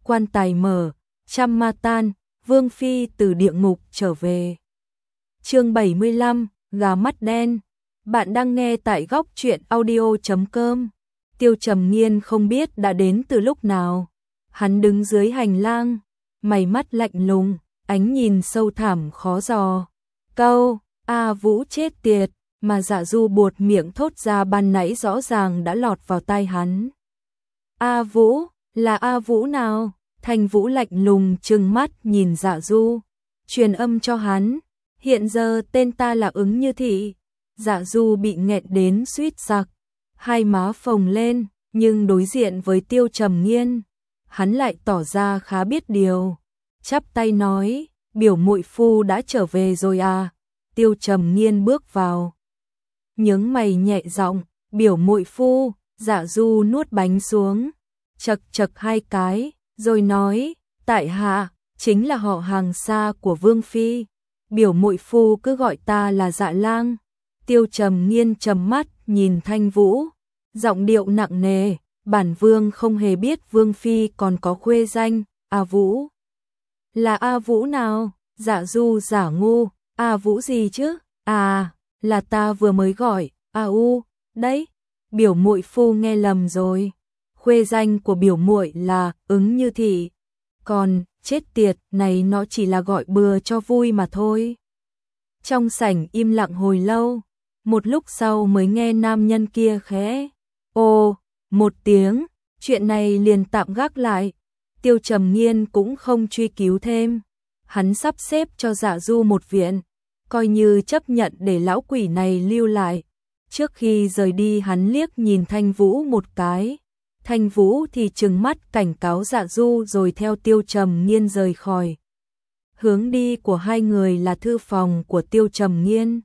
quan tài mở, trăm ma tan, Vương Phi từ địa ngục trở về. Chương 75, gà mắt đen. Bạn đang nghe tại góc truyện audio.com. Tiêu Trầm Nghiên không biết đã đến từ lúc nào. Hắn đứng dưới hành lang, mày mắt lạnh lùng, ánh nhìn sâu thẳm khó dò. Câu, A Vũ chết tiệt, mà Dạ Du buột miệng thốt ra ban nãy rõ ràng đã lọt vào tai hắn. A Vũ, là A Vũ nào? Thanh Vũ lạnh lùng trừng mắt nhìn Dạ Du, truyền âm cho hắn, hiện giờ tên ta là Ứng Như Thị. Dạ Du bị nghẹn đến suýt sặc, hai má phồng lên, nhưng đối diện với Tiêu Trầm Nghiên, hắn lại tỏ ra khá biết điều, chắp tay nói, biểu muội phu đã trở về rồi à? Tiêu Trầm Nghiên bước vào, nhướng mày nhẹ giọng, biểu muội phu. Dạ Du nuốt bánh xuống, chật chật hai cái, rồi nói, tại hạ chính là họ hàng xa của Vương Phi, biểu muội phu cứ gọi ta là Dạ Lang. Tiêu Trầm Nghiên trầm mắt nhìn Thanh Vũ, giọng điệu nặng nề, bản vương không hề biết Vương Phi còn có khuê danh, A Vũ. Là A Vũ nào? Dạ Du giả ngu, A Vũ gì chứ? À, là ta vừa mới gọi, A U, đấy, biểu muội phu nghe lầm rồi. Khuê danh của biểu muội là Ứng Như Thị, còn chết tiệt này nó chỉ là gọi bừa cho vui mà thôi. Trong sảnh im lặng hồi lâu, một lúc sau mới nghe nam nhân kia khẽ ồ một tiếng, chuyện này liền tạm gác lại. Tiêu Trầm Nghiên cũng không truy cứu thêm, hắn sắp xếp cho Dạ Du một viện, coi như chấp nhận để lão quỷ này lưu lại. Trước khi rời đi hắn liếc nhìn Thanh Vũ một cái, Thanh Vũ thì trừng mắt cảnh cáo Dạ Du rồi theo Tiêu Trầm Nghiên rời khỏi. Hướng đi của hai người là thư phòng của Tiêu Trầm Nghiên.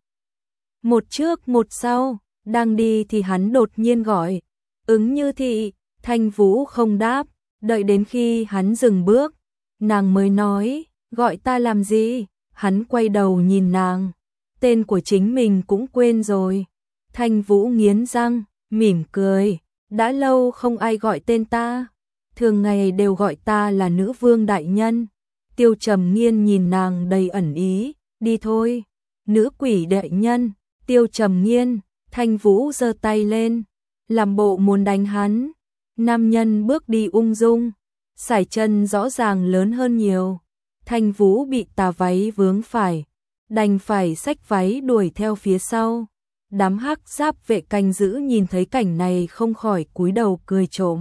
Một trước một sau, đang đi thì hắn đột nhiên gọi, Ứng Như Thị. Thanh Vũ không đáp, đợi đến khi hắn dừng bước, nàng mới nói, gọi ta làm gì? Hắn quay đầu nhìn nàng, tên của chính mình cũng quên rồi. Thanh Vũ nghiến răng, mỉm cười, đã lâu không ai gọi tên ta, thường ngày đều gọi ta là nữ vương đại nhân. Tiêu Trầm Nghiên nhìn nàng đầy ẩn ý, đi thôi. Nữ quỷ đại nhân. Tiêu Trầm Nghiên. Thanh Vũ giơ tay lên, làm bộ muốn đánh hắn. Nam nhân bước đi ung dung, sải chân rõ ràng lớn hơn nhiều. Thanh Vũ bị tà váy vướng phải, đành phải xách váy đuổi theo phía sau. Đám hắc giáp vệ canh giữ nhìn thấy cảnh này không khỏi cúi đầu cười trộm.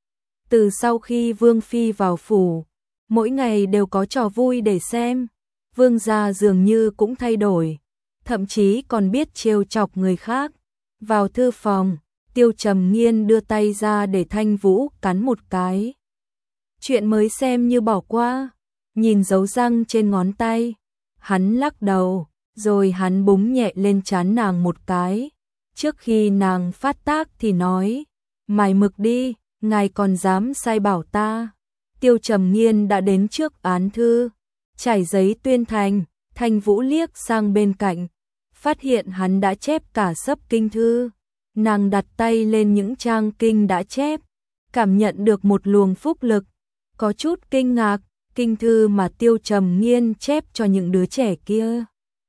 Từ sau khi Vương Phi vào phủ, mỗi ngày đều có trò vui để xem. Vương gia dường như cũng thay đổi, thậm chí còn biết trêu chọc người khác. Vào thư phòng, Tiêu Trầm Nghiên đưa tay ra để Thanh Vũ cắn một cái. Chuyện mới xem như bỏ qua. Nhìn dấu răng trên ngón tay, hắn lắc đầu, rồi hắn búng nhẹ lên trán nàng một cái. Trước khi nàng phát tác thì nói, mày mực đi, ngài còn dám sai bảo ta. Tiêu Trầm Nghiên đã đến trước án thư, trải giấy tuyên thành. Thanh Vũ liếc sang bên cạnh, phát hiện hắn đã chép cả xấp kinh thư. Nàng đặt tay lên những trang kinh đã chép, cảm nhận được một luồng phúc lực, có chút kinh ngạc. Kinh thư mà Tiêu Trầm Nghiên chép cho những đứa trẻ kia,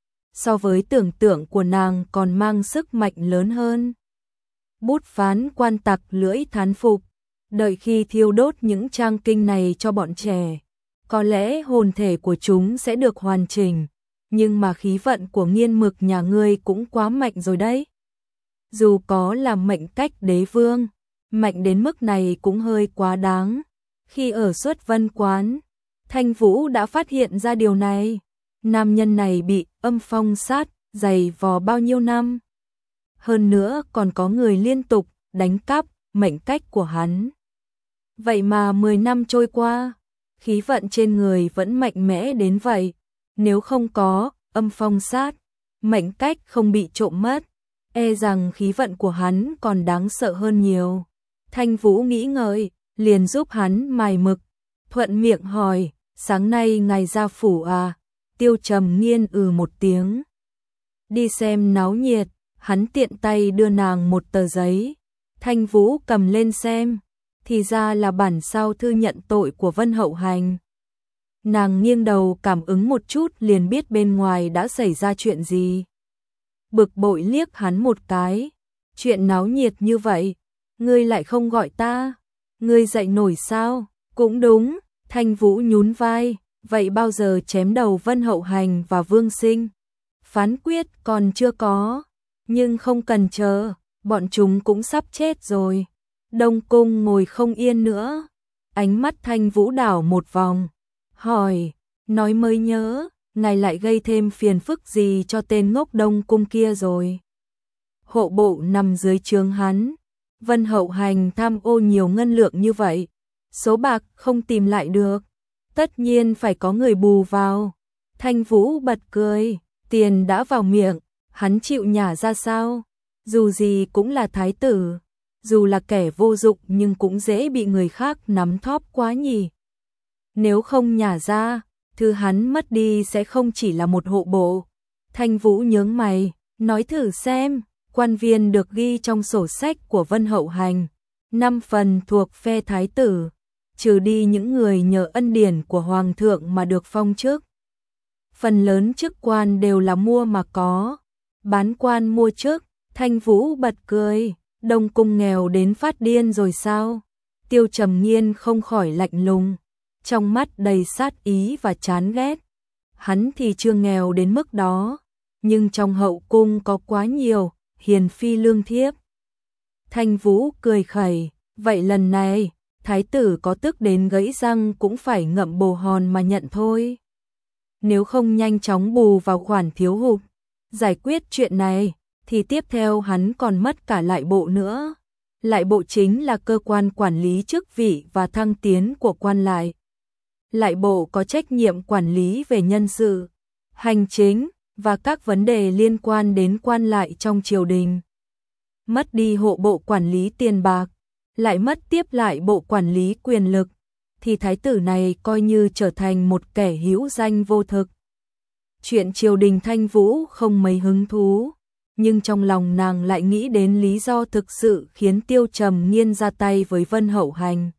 so với tưởng tượng của nàng còn mang sức mạnh lớn hơn. Bút phán quan tặc lưỡi thán phục, đợi khi thiêu đốt những trang kinh này cho bọn trẻ, có lẽ hồn thể của chúng sẽ được hoàn chỉnh, nhưng mà khí vận của Nghiên Mực nhà ngươi cũng quá mạnh rồi đấy. Dù có là mệnh cách đế vương, mạnh đến mức này cũng hơi quá đáng. Khi ở Xuất Vân Quán, Thanh Vũ đã phát hiện ra điều này. Nam nhân này bị âm phong sát, dày vò bao nhiêu năm. Hơn nữa còn có người liên tục đánh cắp mệnh cách của hắn. Vậy mà 10 năm trôi qua, khí vận trên người vẫn mạnh mẽ đến vậy. Nếu không có âm phong sát, mệnh cách không bị trộm mất, e rằng khí vận của hắn còn đáng sợ hơn nhiều. Thanh Vũ nghĩ ngợi, liền giúp hắn mài mực, thuận miệng hỏi, sáng nay ngài ra phủ à? Tiêu Trầm Nghiên một tiếng. Đi xem náo nhiệt, hắn tiện tay đưa nàng một tờ giấy. Thanh Vũ cầm lên xem, thì ra là bản sao thư nhận tội của Vân Hậu Hành. Nàng nghiêng đầu cảm ứng một chút liền biết bên ngoài đã xảy ra chuyện gì. Bực bội liếc hắn một cái, chuyện náo nhiệt như vậy, ngươi lại không gọi ta, ngươi dậy nổi sao? Cũng đúng, Thanh Vũ nhún vai, vậy bao giờ chém đầu Vân Hậu Hành và Vương Sinh? Phán quyết còn chưa có, nhưng không cần chờ, bọn chúng cũng sắp chết rồi. Đông Cung ngồi không yên nữa, ánh mắt Thanh Vũ đảo một vòng, hỏi, nói mới nhớ, ngài lại gây thêm phiền phức gì cho tên ngốc Đông Cung kia rồi? Hộ bộ nằm dưới trướng hắn, Vân Hậu Hành tham ô nhiều ngân lượng như vậy, số bạc không tìm lại được, tất nhiên phải có người bù vào. Thanh Vũ bật cười, tiền đã vào miệng, hắn chịu nhả ra sao? Dù gì cũng là thái tử, dù là kẻ vô dụng nhưng cũng dễ bị người khác nắm thóp quá nhỉ. Nếu không nhả ra, thứ hắn mất đi sẽ không chỉ là một hộ bộ. Thanh Vũ nhướng mày, nói thử xem, quan viên được ghi trong sổ sách của Vân Hậu Hành, 5 phần thuộc phe thái tử, trừ đi những người nhờ ân điển của hoàng thượng mà được phong chức. Phần lớn chức quan đều là mua mà có, bán quan mua chức. Thanh Vũ bật cười, Đông Cung nghèo đến phát điên rồi sao? Tiêu Trầm Nghiên không khỏi lạnh lùng, trong mắt đầy sát ý và chán ghét. Hắn thì chưa nghèo đến mức đó, nhưng trong hậu cung có quá nhiều hiền phi lương thiếp. Thanh Vũ cười khẩy, vậy lần này, thái tử có tức đến gãy răng cũng phải ngậm bồ hòn mà nhận thôi. Nếu không nhanh chóng bù vào khoản thiếu hụt, giải quyết chuyện này, thì tiếp theo hắn còn mất cả lại bộ nữa. Lại bộ chính là cơ quan quản lý chức vị và thăng tiến của quan lại. Lại bộ có trách nhiệm quản lý về nhân sự, hành chính và các vấn đề liên quan đến quan lại trong triều đình. Mất đi hộ bộ quản lý tiền bạc, lại mất tiếp lại bộ quản lý quyền lực, thì thái tử này coi như trở thành một kẻ hữu danh vô thực. Chuyện triều đình Thanh Vũ không mấy hứng thú, nhưng trong lòng nàng lại nghĩ đến lý do thực sự khiến Tiêu Trầm Nghiên ra tay với Vân Hậu Hành.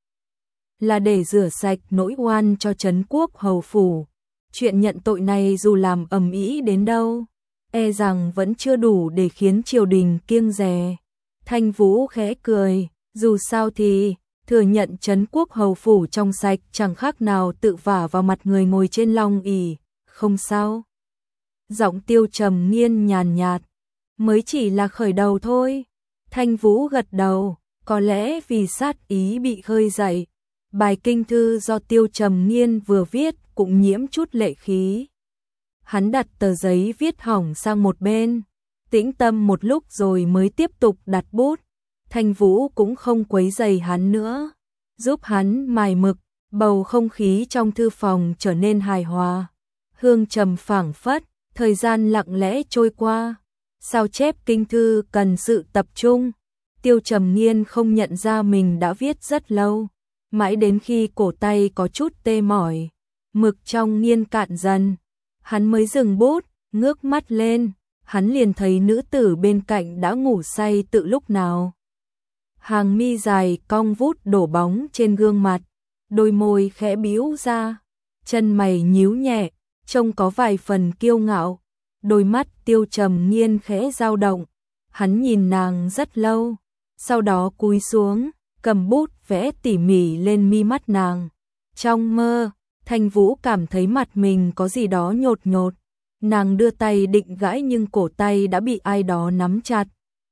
Là để rửa sạch nỗi oan cho Trấn Quốc hầu phủ. Chuyện nhận tội này dù làm ầm ĩ đến đâu, e rằng vẫn chưa đủ để khiến triều đình kiêng dè. Thanh Vũ khẽ cười, dù sao thì thừa nhận Trấn Quốc hầu phủ trong sạch chẳng khác nào tự vả vào mặt người ngồi trên long ỷ, không sao. Giọng Tiêu Trầm Nghiên nhàn nhạt, mới chỉ là khởi đầu thôi. Thanh Vũ gật đầu, có lẽ vì sát ý bị khơi dậy, bài kinh thư do Tiêu Trầm Nghiên vừa viết cũng nhiễm chút lệ khí. Hắn đặt tờ giấy viết hỏng sang một bên, tĩnh tâm một lúc rồi mới tiếp tục đặt bút. Thanh Vũ cũng không quấy rầy hắn nữa, giúp hắn mài mực, bầu không khí trong thư phòng trở nên hài hòa. Hương trầm phảng phất, thời gian lặng lẽ trôi qua. Sao chép kinh thư cần sự tập trung. Tiêu Trầm Nghiên không nhận ra mình đã viết rất lâu, mãi đến khi cổ tay có chút tê mỏi, mực trong nghiên cạn dần, hắn mới dừng bút, ngước mắt lên, hắn liền thấy nữ tử bên cạnh đã ngủ say từ lúc nào. Hàng mi dài cong vút đổ bóng trên gương mặt, đôi môi khẽ bĩu ra, chân mày nhíu nhẹ, trông có vài phần kiêu ngạo. Đôi mắt Tiêu Trầm Nghiên khẽ dao động, hắn nhìn nàng rất lâu, sau đó cúi xuống, cầm bút vẽ tỉ mỉ lên mi mắt nàng. Trong mơ, Thanh Vũ cảm thấy mặt mình có gì đó nhột nhột, nàng đưa tay định gãi nhưng cổ tay đã bị ai đó nắm chặt.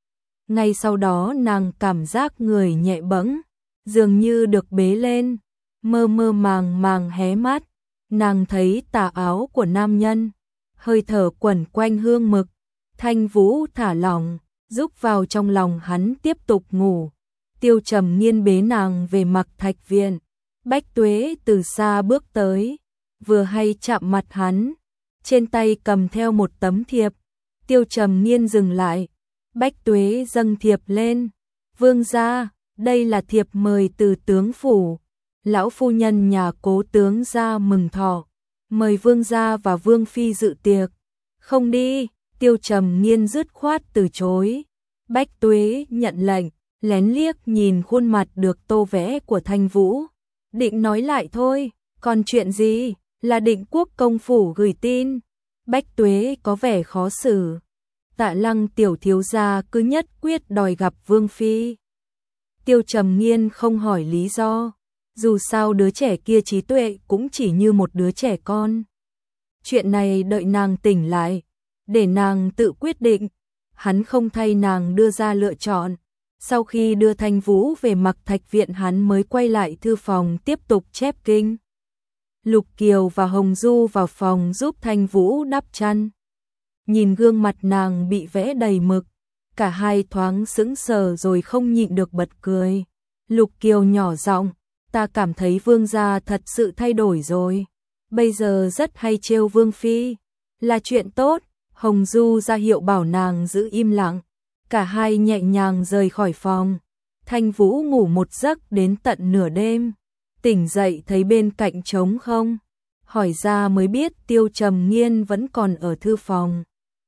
Ngay sau đó nàng cảm giác người nhẹ bẫng, dường như được bế lên, mơ mơ màng màng hé mắt, nàng thấy tà áo của nam nhân, hơi thở quẩn quanh hương mực. Thanh Vũ thả lỏng, rúc vào trong lòng hắn tiếp tục ngủ. Tiêu Trầm Nghiên bế nàng về mặc thạch viện. Bách Tuế từ xa bước tới, vừa hay chạm mặt hắn, trên tay cầm theo một tấm thiệp. Tiêu Trầm Nghiên dừng lại, Bách Tuế dâng thiệp lên. Vương gia, đây là thiệp mời từ tướng phủ. Lão phu nhân nhà Cố tướng gia mừng thọ, mời vương gia và vương phi dự tiệc. Không đi, Tiêu Trầm Nghiên dứt khoát từ chối. Bách Tuế nhận lệnh, lén liếc nhìn khuôn mặt được tô vẽ của Thanh Vũ. Định nói lại thôi, còn chuyện gì? Là Định Quốc công phủ gửi tin. Bách Tuế có vẻ khó xử. Tạ Lăng tiểu thiếu gia cứ nhất quyết đòi gặp Vương phi. Tiêu Trầm Nghiên không hỏi lý do, dù sao đứa trẻ kia trí tuệ cũng chỉ như một đứa trẻ con. Chuyện này đợi nàng tỉnh lại, để nàng tự quyết định. Hắn không thay nàng đưa ra lựa chọn. Sau khi đưa Thanh Vũ về Mặc Thạch viện, hắn mới quay lại thư phòng tiếp tục chép kinh. Lục Kiều và Hồng Du vào phòng giúp Thanh Vũ đắp chăn. Nhìn gương mặt nàng bị vẽ đầy mực, cả hai thoáng sững sờ rồi không nhịn được bật cười. Lục Kiều nhỏ giọng, ta cảm thấy vương gia thật sự thay đổi rồi. Bây giờ rất hay trêu vương phi, là chuyện tốt. Hồng Du ra hiệu bảo nàng giữ im lặng. Cả hai nhẹ nhàng rời khỏi phòng. Thanh Vũ ngủ một giấc đến tận nửa đêm. Tỉnh dậy thấy bên cạnh trống không. Hỏi ra mới biết Tiêu Trầm Nghiên vẫn còn ở thư phòng.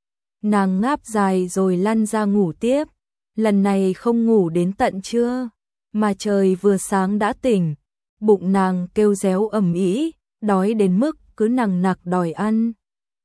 Nàng ngáp dài rồi lăn ra ngủ tiếp. Lần này không ngủ đến tận trưa, mà trời vừa sáng đã tỉnh. Bụng nàng kêu réo ầm ĩ, đói đến mức cứ nằng nặc đòi ăn.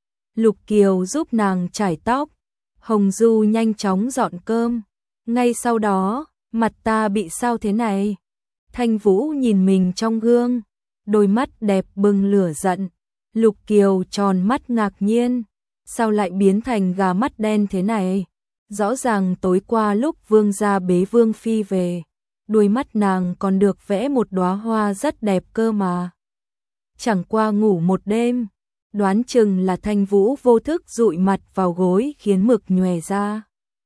Lục Kiều giúp nàng chải tóc. Hồng Du nhanh chóng dọn cơm. Ngay sau đó, mặt ta bị sao thế này? Thanh Vũ nhìn mình trong gương, đôi mắt đẹp bừng lửa giận. Lục Kiều tròn mắt ngạc nhiên, sao lại biến thành gà mắt đen thế này? Rõ ràng tối qua lúc vương gia bế vương phi về, đôi mắt nàng còn được vẽ một đóa hoa rất đẹp cơ mà. Chẳng qua ngủ một đêm, đoán chừng là Thanh Vũ vô thức dụi mặt vào gối khiến mực nhòe ra,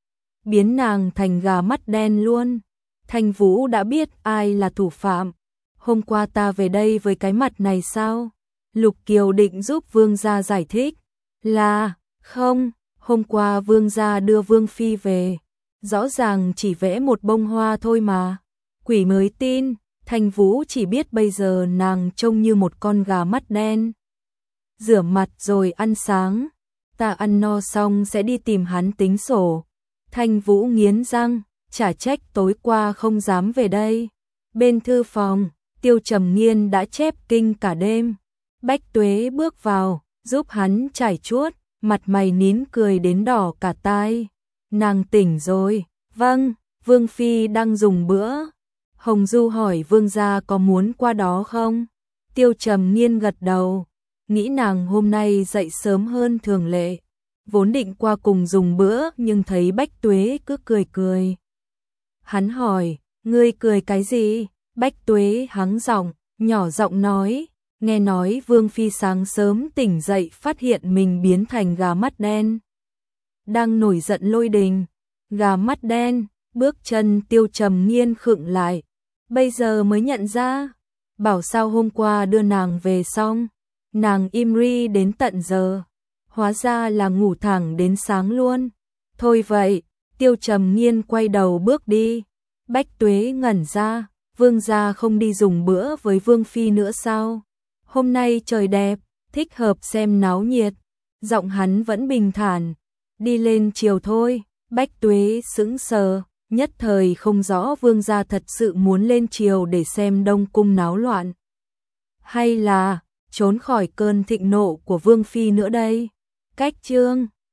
biến nàng thành gà mắt đen luôn. Thanh Vũ đã biết ai là thủ phạm. Hôm qua ta về đây với cái mặt này sao? Lục Kiều định giúp vương gia giải thích. Là, không, hôm qua vương gia đưa vương phi về, rõ ràng chỉ vẽ một bông hoa thôi mà. Quỷ mới tin. Thanh Vũ chỉ biết bây giờ nàng trông như một con gà mắt đen. Rửa mặt rồi ăn sáng, ta ăn no xong sẽ đi tìm hắn tính sổ. Thanh Vũ nghiến răng, chả trách tối qua không dám về đây. Bên thư phòng, Tiêu Trầm Nghiên đã chép kinh cả đêm. Bách Tuế bước vào, giúp hắn trải chuốt, mặt mày nín cười đến đỏ cả tai. Nàng tỉnh rồi. Vâng, vương phi đang dùng bữa. Hồng Du hỏi vương gia có muốn qua đó không? Tiêu Trầm Nghiên gật đầu, nghĩ nàng hôm nay dậy sớm hơn thường lệ, vốn định qua cùng dùng bữa nhưng thấy Bách Tuế cứ cười cười. Hắn hỏi, ngươi cười cái gì? Bách Tuế hắng giọng, nhỏ giọng nói, nghe nói vương phi sáng sớm tỉnh dậy phát hiện mình biến thành gà mắt đen, đang nổi giận lôi đình. Gà mắt đen? Bước chân Tiêu Trầm Nghiên khựng lại, bây giờ mới nhận ra. Bảo sao hôm qua đưa nàng về xong, nàng im ri đến tận giờ, hóa ra là ngủ thẳng đến sáng luôn. Thôi vậy. Tiêu Trầm Nghiên quay đầu bước đi. Bách Tuế ngẩn ra, vương gia không đi dùng bữa với vương phi nữa sao? Hôm nay trời đẹp, thích hợp xem náo nhiệt. Giọng hắn vẫn bình thản, đi lên chiều thôi. Bách Tuế sững sờ, nhất thời không rõ vương gia thật sự muốn lên chiều để xem Đông cung náo loạn, hay là trốn khỏi cơn thịnh nộ của vương phi nữa đây. Cách chương